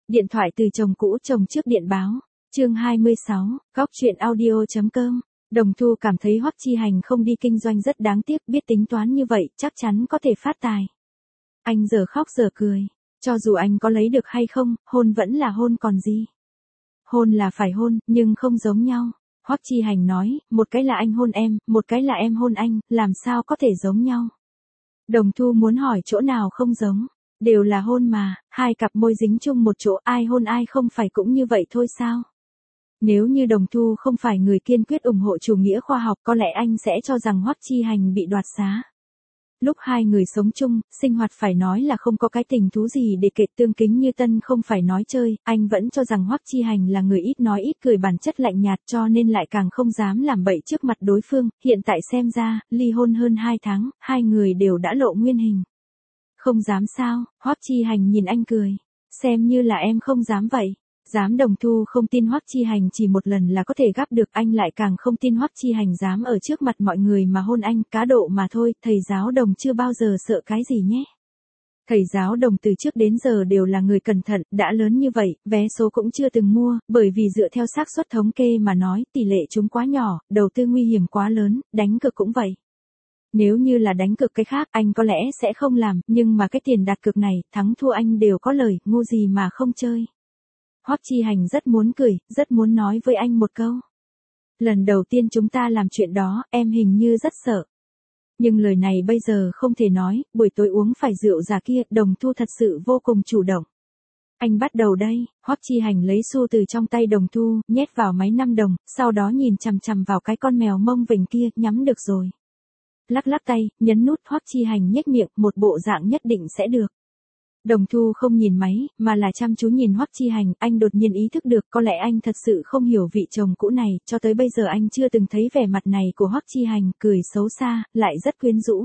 Điện thoại từ chồng cũ chồng trước điện báo. Chương 26, góc truyện audio.com. Đồng Thu cảm thấy Hoắc Chi Hành không đi kinh doanh rất đáng tiếc, biết tính toán như vậy chắc chắn có thể phát tài. Anh giờ khóc giờ cười, cho dù anh có lấy được hay không, hôn vẫn là hôn còn gì. Hôn là phải hôn, nhưng không giống nhau. Hoắc Chi Hành nói, một cái là anh hôn em, một cái là em hôn anh, làm sao có thể giống nhau. Đồng Thu muốn hỏi chỗ nào không giống. Đều là hôn mà, hai cặp môi dính chung một chỗ, ai hôn ai không phải cũng như vậy thôi sao? Nếu như Đồng Thu không phải người kiên quyết ủng hộ chủ nghĩa khoa học, có lẽ anh sẽ cho rằng Hoắc Chi Hành bị đoạt xá. Lúc hai người sống chung, sinh hoạt phải nói là không có cái tình thú gì để kể, tương kính như tân không phải nói chơi, anh vẫn cho rằng Hoắc Chi Hành là người ít nói ít cười, bản chất lạnh nhạt, cho nên lại càng không dám làm bậy trước mặt đối phương. Hiện tại xem ra, ly hôn hơn 2 tháng, hai người đều đã lộ nguyên hình. Không dám sao? Hoắc Chi Hành nhìn anh cười. Xem như là em không dám vậy. Dám. Đồng Thu không tin Hoắc Chi Hành chỉ một lần là có thể gắp được, anh lại càng không tin Hoắc Chi Hành dám ở trước mặt mọi người mà hôn anh, cá độ mà thôi, thầy giáo Đồng chưa bao giờ sợ cái gì nhé. Thầy giáo Đồng từ trước đến giờ đều là người cẩn thận, đã lớn như vậy, vé số cũng chưa từng mua, bởi vì dựa theo xác suất thống kê mà nói, tỷ lệ trúng quá nhỏ, đầu tư nguy hiểm quá lớn, đánh cược cũng vậy. Nếu như là đánh cược cái khác, anh có lẽ sẽ không làm, nhưng mà cái tiền đặt cược này, thắng thua anh đều có lời, ngu gì mà không chơi. Hoắc Chi Hành rất muốn cười, rất muốn nói với anh một câu. Lần đầu tiên chúng ta làm chuyện đó, em hình như rất sợ. Nhưng lời này bây giờ không thể nói, buổi tối uống phải rượu già kia, Đồng Thu thật sự vô cùng chủ động. Anh bắt đầu đây. Hoắc Chi Hành lấy xu từ trong tay Đồng Thu, nhét vào máy 5 đồng, sau đó nhìn chằm chằm vào cái con mèo mông vểnh kia, nhắm được rồi. Lắc lắc tay, nhấn nút. Hoắc Chi Hành nhếch miệng, một bộ dạng nhất định sẽ được. Đồng Thu không nhìn máy, mà là chăm chú nhìn Hoắc Chi Hành, anh đột nhiên ý thức được có lẽ anh thật sự không hiểu vị chồng cũ này, cho tới bây giờ anh chưa từng thấy vẻ mặt này của Hoắc Chi Hành, cười xấu xa, lại rất quyến rũ.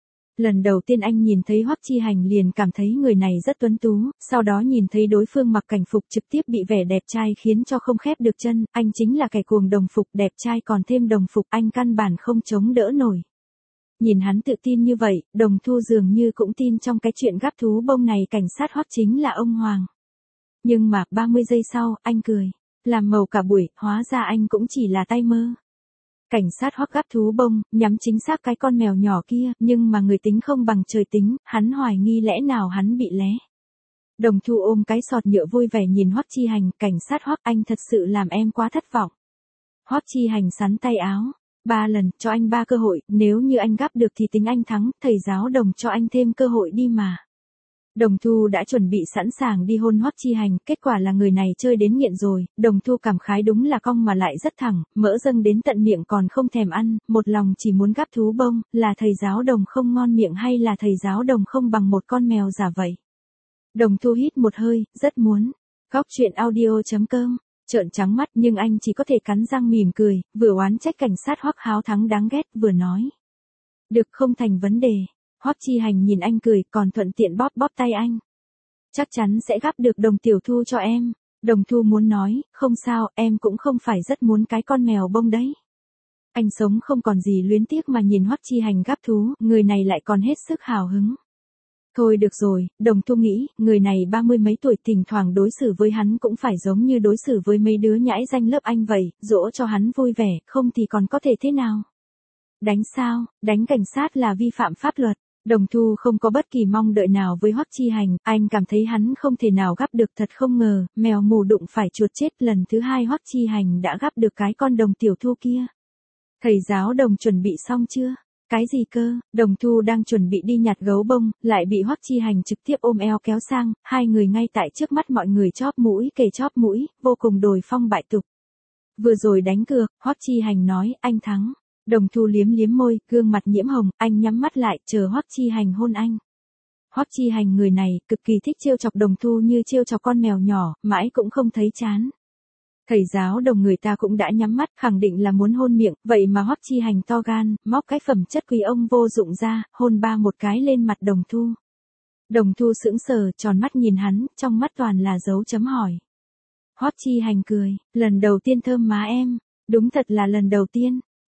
Lần đầu tiên anh nhìn thấy Hoắc Chi Hành liền cảm thấy người này rất tuấn tú, sau đó nhìn thấy đối phương mặc cảnh phục trực tiếp bị vẻ đẹp trai khiến cho không khép được chân, anh chính là kẻ cuồng đồng phục, đẹp trai còn thêm đồng phục, anh căn bản không chống đỡ nổi. Nhìn hắn tự tin như vậy, Đồng Thu dường như cũng tin trong cái chuyện gắp thú bông này cảnh sát Hoắc chính là ông Hoàng. Nhưng mà, 30 giây sau, anh cười. Làm màu cả buổi, hóa ra anh cũng chỉ là tay mơ. Cảnh sát Hoắc gắp thú bông, nhắm chính xác cái con mèo nhỏ kia, nhưng mà người tính không bằng trời tính, hắn hoài nghi lẽ nào hắn bị lé. Đồng Thu ôm cái sọt nhựa vui vẻ nhìn Hoắc Chi Hành, cảnh sát Hoắc, anh thật sự làm em quá thất vọng. Hoắc Chi Hành sắn tay áo. 3 lần, cho anh 3 cơ hội, nếu như anh gắp được thì tính anh thắng, thầy giáo Đồng cho anh thêm cơ hội đi mà. Đồng Thu đã chuẩn bị sẵn sàng đi hôn Hoắc Chi Hành, kết quả là người này chơi đến nghiện rồi, Đồng Thu cảm khái đúng là cong mà lại rất thẳng, mỡ dâng đến tận miệng còn không thèm ăn, một lòng chỉ muốn gắp thú bông, là thầy giáo Đồng không ngon miệng hay là thầy giáo Đồng không bằng một con mèo giả vậy. Đồng Thu hít một hơi, rất muốn. Góc truyện audio.com. Trợn trắng mắt nhưng anh chỉ có thể cắn răng mỉm cười, vừa oán trách cảnh sát Hoắc háo thắng đáng ghét, vừa nói. Được, không thành vấn đề. Hoắc Chi Hành nhìn anh cười, còn thuận tiện bóp bóp tay anh. Chắc chắn sẽ gắp được Đồng tiểu Thu cho em. Đồng Thu muốn nói, không sao, em cũng không phải rất muốn cái con mèo bông đấy. Anh sống không còn gì luyến tiếc mà nhìn Hoắc Chi Hành gắp thú, người này lại còn hết sức hào hứng. Thôi được rồi, Đồng Thu nghĩ, người này 30 mấy tuổi, thỉnh thoảng đối xử với hắn cũng phải giống như đối xử với mấy đứa nhãi danh lớp anh vậy, dỗ cho hắn vui vẻ, không thì còn có thể thế nào. Đánh sao? Đánh cảnh sát là vi phạm pháp luật. Đồng Thu không có bất kỳ mong đợi nào với Hoắc Chi Hành, anh cảm thấy hắn không thể nào gắp được, thật không ngờ, mèo mù đụng phải chuột chết, lần thứ 2 Hoắc Chi Hành đã gắp được cái con Đồng tiểu Thu kia. Thầy giáo Đồng chuẩn bị xong chưa? Cái gì cơ? Đồng Thu đang chuẩn bị đi nhặt gấu bông, lại bị Hoắc Chi Hành trực tiếp ôm eo kéo sang, hai người ngay tại trước mắt mọi người chóp mũi kề chóp mũi, vô cùng đồi phong bại tục. Vừa rồi đánh cược, Hoắc Chi Hành nói, anh thắng. Đồng Thu liếm liếm môi, gương mặt nhiễm hồng, anh nhắm mắt lại, chờ Hoắc Chi Hành hôn anh. Hoắc Chi Hành người này, cực kỳ thích trêu chọc Đồng Thu như trêu chọc con mèo nhỏ, mãi cũng không thấy chán. Thầy giáo Đồng người ta cũng đã nhắm mắt, khẳng định là muốn hôn miệng, vậy mà Hoắc Chi Hành to gan, móc cái phẩm chất quý ông vô dụng ra, hôn một cái lên mặt Đồng Thu. Đồng Thu sững sờ, tròn mắt nhìn hắn, trong mắt toàn là dấu chấm hỏi. Hoắc Chi Hành cười, lần đầu tiên thơm má em, đúng thật là lần đầu tiên.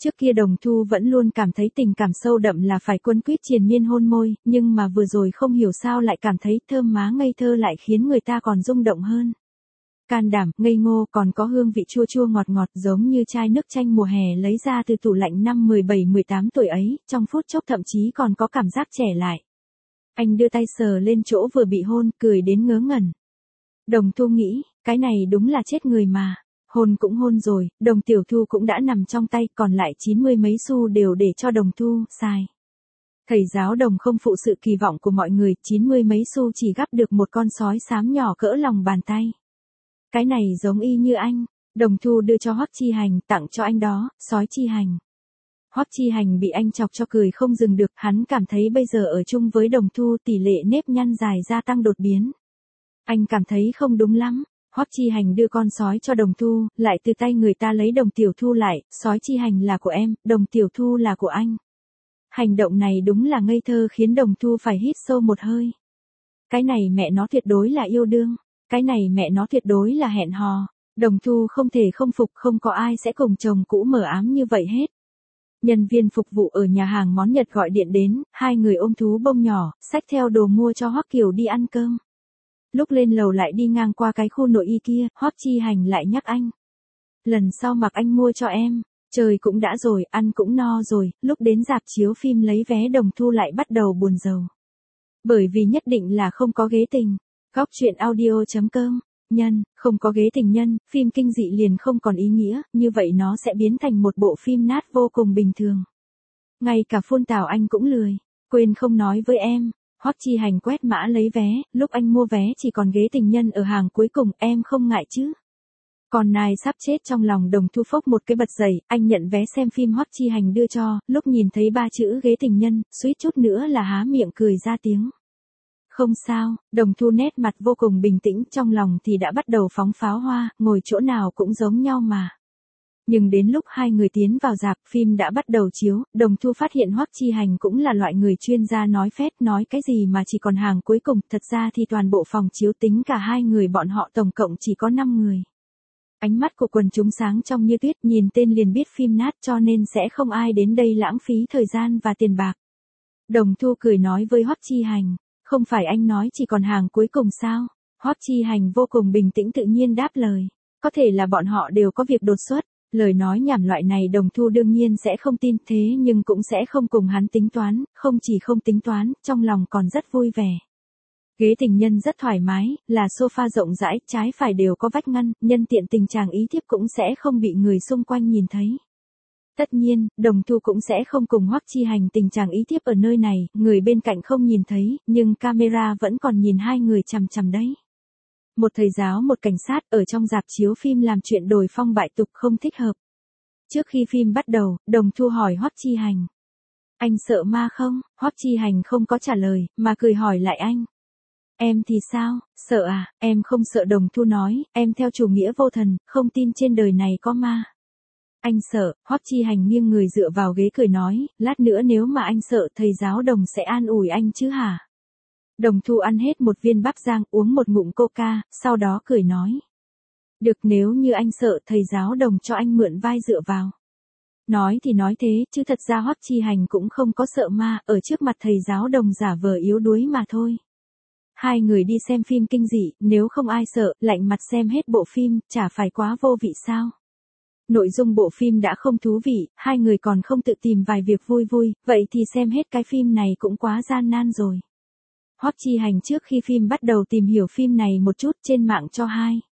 Trước kia Đồng Thu vẫn luôn cảm thấy tình cảm sâu đậm là phải quấn quýt triền miên hôn môi, nhưng mà vừa rồi không hiểu sao lại cảm thấy thơm má ngây thơ lại khiến người ta còn rung động hơn. Can đảm, ngây ngô, còn có hương vị chua chua ngọt ngọt giống như chai nước chanh mùa hè lấy ra từ tủ lạnh năm 17-18 tuổi ấy, trong phút chốc thậm chí còn có cảm giác trẻ lại. Anh đưa tay sờ lên chỗ vừa bị hôn, cười đến ngớ ngẩn. Đồng Thu nghĩ, cái này đúng là chết người mà. Hôn cũng hôn rồi, Đồng Tiểu Thu cũng đã nằm trong tay, còn lại 90 mấy xu đều để cho Đồng Thu xài. Thầy giáo Đồng không phụ sự kỳ vọng của mọi người, 90 mấy xu chỉ gắp được một con sói xám nhỏ cỡ lòng bàn tay. Cái này giống y như anh. Đồng Thu đưa cho Hoắc Chi Hành, tặng cho anh đó, sói Chi Hành. Hoắc Chi Hành bị anh chọc cho cười không dừng được, hắn cảm thấy bây giờ ở chung với Đồng Thu tỷ lệ nếp nhăn dài gia tăng đột biến. Anh cảm thấy không đúng lắm. Hoắc Chi Hành đưa con sói cho Đồng Thu, lại từ tay người ta lấy Đồng Tiểu Thu lại, sói Chi Hành là của em, Đồng Tiểu Thu là của anh. Hành động này đúng là ngây thơ khiến Đồng Thu phải hít sâu một hơi. Cái này mẹ nó tuyệt đối là yêu đương, cái này mẹ nó tuyệt đối là hẹn hò. Đồng Thu không thể không phục, không có ai sẽ cùng chồng cũ mờ ám như vậy hết. Nhân viên phục vụ ở nhà hàng món Nhật gọi điện đến, hai người ôm thú bông nhỏ, xách theo đồ mua cho Hoắc Kiều đi ăn cơm. Lúc lên lầu lại đi ngang qua cái khu nội y kia, Hoắc Chi Hành lại nhắc anh. Lần sau mặc anh mua cho em, trời cũng đã rồi, ăn cũng no rồi, lúc đến rạp chiếu phim lấy vé Đồng Thu lại bắt đầu buồn rầu. Bởi vì nhất định là không có ghế tình. Góc truyện audio.com, nhân, không có ghế tình nhân, phim kinh dị liền không còn ý nghĩa, như vậy nó sẽ biến thành một bộ phim nát vô cùng bình thường. Ngay cả phun tào anh cũng lười, quên không nói với em. Hoắc Chi Hành quét mã lấy vé, lúc anh mua vé chỉ còn ghế tình nhân ở hàng cuối cùng, em không ngại chứ? Còn nài sắp chết trong lòng Đồng Thu phốc một cái bật dậy, anh nhận vé xem phim Hoắc Chi Hành đưa cho, lúc nhìn thấy 3 chữ ghế tình nhân, suýt chút nữa là há miệng cười ra tiếng. Không sao, Đồng Thu nét mặt vô cùng bình tĩnh, trong lòng thì đã bắt đầu phóng pháo hoa, ngồi chỗ nào cũng giống nhau mà. Nhưng đến lúc hai người tiến vào rạp, phim đã bắt đầu chiếu, Đồng Thu phát hiện Hoắc Chi Hành cũng là loại người chuyên gia nói phét, nói cái gì mà chỉ còn hàng cuối cùng, thật ra thì toàn bộ phòng chiếu tính cả hai người bọn họ tổng cộng chỉ có 5 người. Ánh mắt của quần chúng sáng trong như tuyết, nhìn tên liền biết phim nát cho nên sẽ không ai đến đây lãng phí thời gian và tiền bạc. Đồng Thu cười nói với Hoắc Chi Hành, không phải anh nói chỉ còn hàng cuối cùng sao? Hoắc Chi Hành vô cùng bình tĩnh tự nhiên đáp lời, có thể là bọn họ đều có việc đột xuất. Lời nói nhảm loại này Đồng Thu đương nhiên sẽ không tin, thế nhưng cũng sẽ không cùng hắn tính toán, không chỉ không tính toán, trong lòng còn rất vui vẻ. Ghế tình nhân rất thoải mái, là sofa rộng rãi, trái phải đều có vách ngăn, nhân tiện tình trạng ý thiếp cũng sẽ không bị người xung quanh nhìn thấy. Tất nhiên, Đồng Thu cũng sẽ không cùng Hoắc Chi Hành tình trạng ý thiếp ở nơi này, người bên cạnh không nhìn thấy, nhưng camera vẫn còn nhìn hai người chằm chằm đấy. Một thầy giáo một cảnh sát ở trong rạp chiếu phim làm chuyện đồi phong bại tục không thích hợp. Trước khi phim bắt đầu, Đồng Thu hỏi Hoắc Chi Hành. Anh sợ ma không? Hoắc Chi Hành không có trả lời, mà cười hỏi lại anh. Em thì sao, sợ à? Em không sợ. Đồng Thu nói, em theo chủ nghĩa vô thần, không tin trên đời này có ma. Anh sợ. Hoắc Chi Hành nghiêng người dựa vào ghế cười nói, lát nữa nếu mà anh sợ thầy giáo Đồng sẽ an ủi anh chứ hả? Đồng Thu ăn hết một viên bắp rang, uống một ngụm coca, sau đó cười nói. Được, nếu như anh sợ thầy giáo Đồng cho anh mượn vai dựa vào. Nói thì nói thế, chứ thật ra Hoắc Chi Hành cũng không có sợ ma, ở trước mặt thầy giáo Đồng giả vờ yếu đuối mà thôi. Hai người đi xem phim kinh dị, nếu không ai sợ, lạnh mặt xem hết bộ phim, chả phải quá vô vị sao? Nội dung bộ phim đã không thú vị, hai người còn không tự tìm vài việc vui vui, vậy thì xem hết cái phim này cũng quá gian nan rồi. Hoắc Chi Hành trước khi phim bắt đầu tìm hiểu phim này một chút, trên mạng cho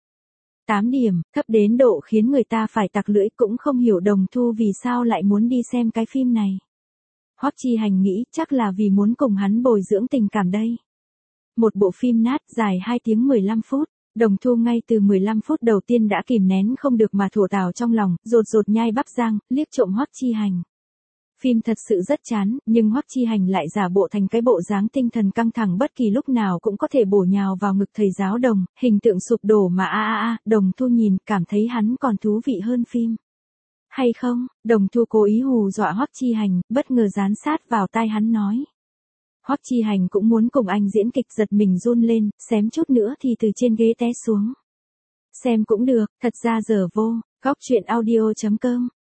8 điểm, thấp đến độ khiến người ta phải tặc lưỡi, cũng không hiểu Đồng Thu vì sao lại muốn đi xem cái phim này. Hoắc Chi Hành nghĩ chắc là vì muốn cùng hắn bồi dưỡng tình cảm đây. Một bộ phim nát dài 2 tiếng 15 phút, Đồng Thu ngay từ 15 phút đầu tiên đã kìm nén không được mà thủa tào trong lòng, rột nhai bắp rang, liếc trộm Hoắc Chi Hành. Phim thật sự rất chán, nhưng Hoắc Chi Hành lại giả bộ thành cái bộ dáng tinh thần căng thẳng bất kỳ lúc nào cũng có thể bổ nhào vào ngực thầy giáo Đồng, hình tượng sụp đổ mà Đồng Thu nhìn, cảm thấy hắn còn thú vị hơn phim. Hay không? Đồng Thu cố ý hù dọa Hoắc Chi Hành, bất ngờ dán sát vào tai hắn nói. Hoắc Chi Hành cũng muốn cùng anh diễn kịch, giật mình run lên, xém chút nữa thì từ trên ghế té xuống. Xem cũng được, thật ra giờ vô, góc truyện audio.com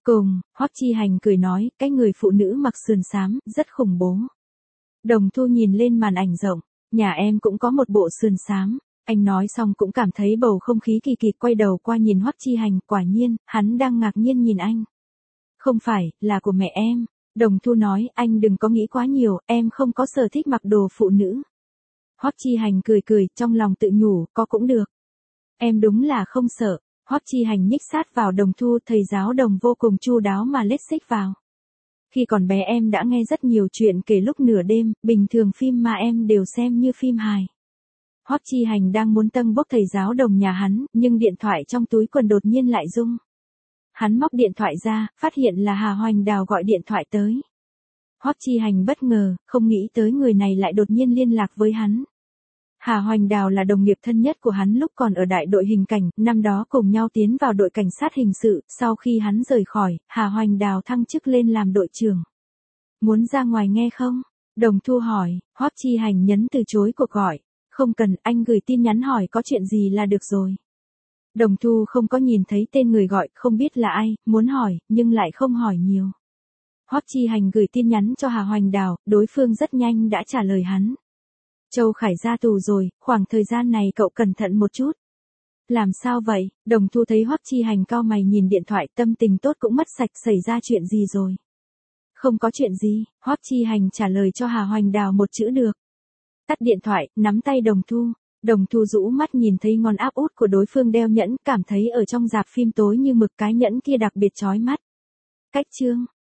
Cùng, Hoắc Chi Hành cười nói, cái người phụ nữ mặc sườn xám, rất khủng bố. Đồng Thu nhìn lên màn ảnh rộng, nhà em cũng có một bộ sườn xám. Anh nói xong cũng cảm thấy bầu không khí kỳ kỳ, quay đầu qua nhìn Hoắc Chi Hành, quả nhiên, hắn đang ngạc nhiên nhìn anh. Không phải, là của mẹ em. Đồng Thu nói, anh đừng có nghĩ quá nhiều, em không có sở thích mặc đồ phụ nữ. Hoắc Chi Hành cười cười, trong lòng tự nhủ, có cũng được. Em đúng là không sợ. Hoắc Chi Hành nhích sát vào Đồng Thu, thầy giáo Đồng vô cùng chu đáo mà lết xích vào. Khi còn bé em đã nghe rất nhiều chuyện kể lúc nửa đêm, bình thường phim mà em đều xem như phim hài. Hoắc Chi Hành đang muốn tâng bốc thầy giáo Đồng nhà hắn, nhưng điện thoại trong túi quần đột nhiên lại rung. Hắn móc điện thoại ra, phát hiện là Hà Hoành Đào gọi điện thoại tới. Hoắc Chi Hành bất ngờ, không nghĩ tới người này lại đột nhiên liên lạc với hắn. Hà Hoành Đào là đồng nghiệp thân nhất của hắn lúc còn ở đại đội hình cảnh, năm đó cùng nhau tiến vào đội cảnh sát hình sự, sau khi hắn rời khỏi, Hà Hoành Đào thăng chức lên làm đội trưởng. Muốn ra ngoài nghe không? Đồng Thu hỏi, Hoắc Chi Hành nhấn từ chối cuộc gọi. Không cần, anh gửi tin nhắn hỏi có chuyện gì là được rồi. Đồng Thu không có nhìn thấy tên người gọi, không biết là ai, muốn hỏi, nhưng lại không hỏi nhiều. Hoắc Chi Hành gửi tin nhắn cho Hà Hoành Đào, đối phương rất nhanh đã trả lời hắn. Châu Khải ra tù rồi, khoảng thời gian này cậu cẩn thận một chút. Làm sao vậy? Đồng Thu thấy Hoắc Chi Hành cau mày nhìn điện thoại, tâm tình tốt cũng mất sạch, xảy ra chuyện gì rồi? Không có chuyện gì, Hoắc Chi Hành trả lời cho Hà Hoành Đào một chữ được. Tắt điện thoại, nắm tay Đồng Thu. Đồng Thu rũ mắt nhìn thấy ngón áp út của đối phương đeo nhẫn, cảm thấy ở trong rạp phim tối như mực, cái nhẫn kia đặc biệt chói mắt. Cách chương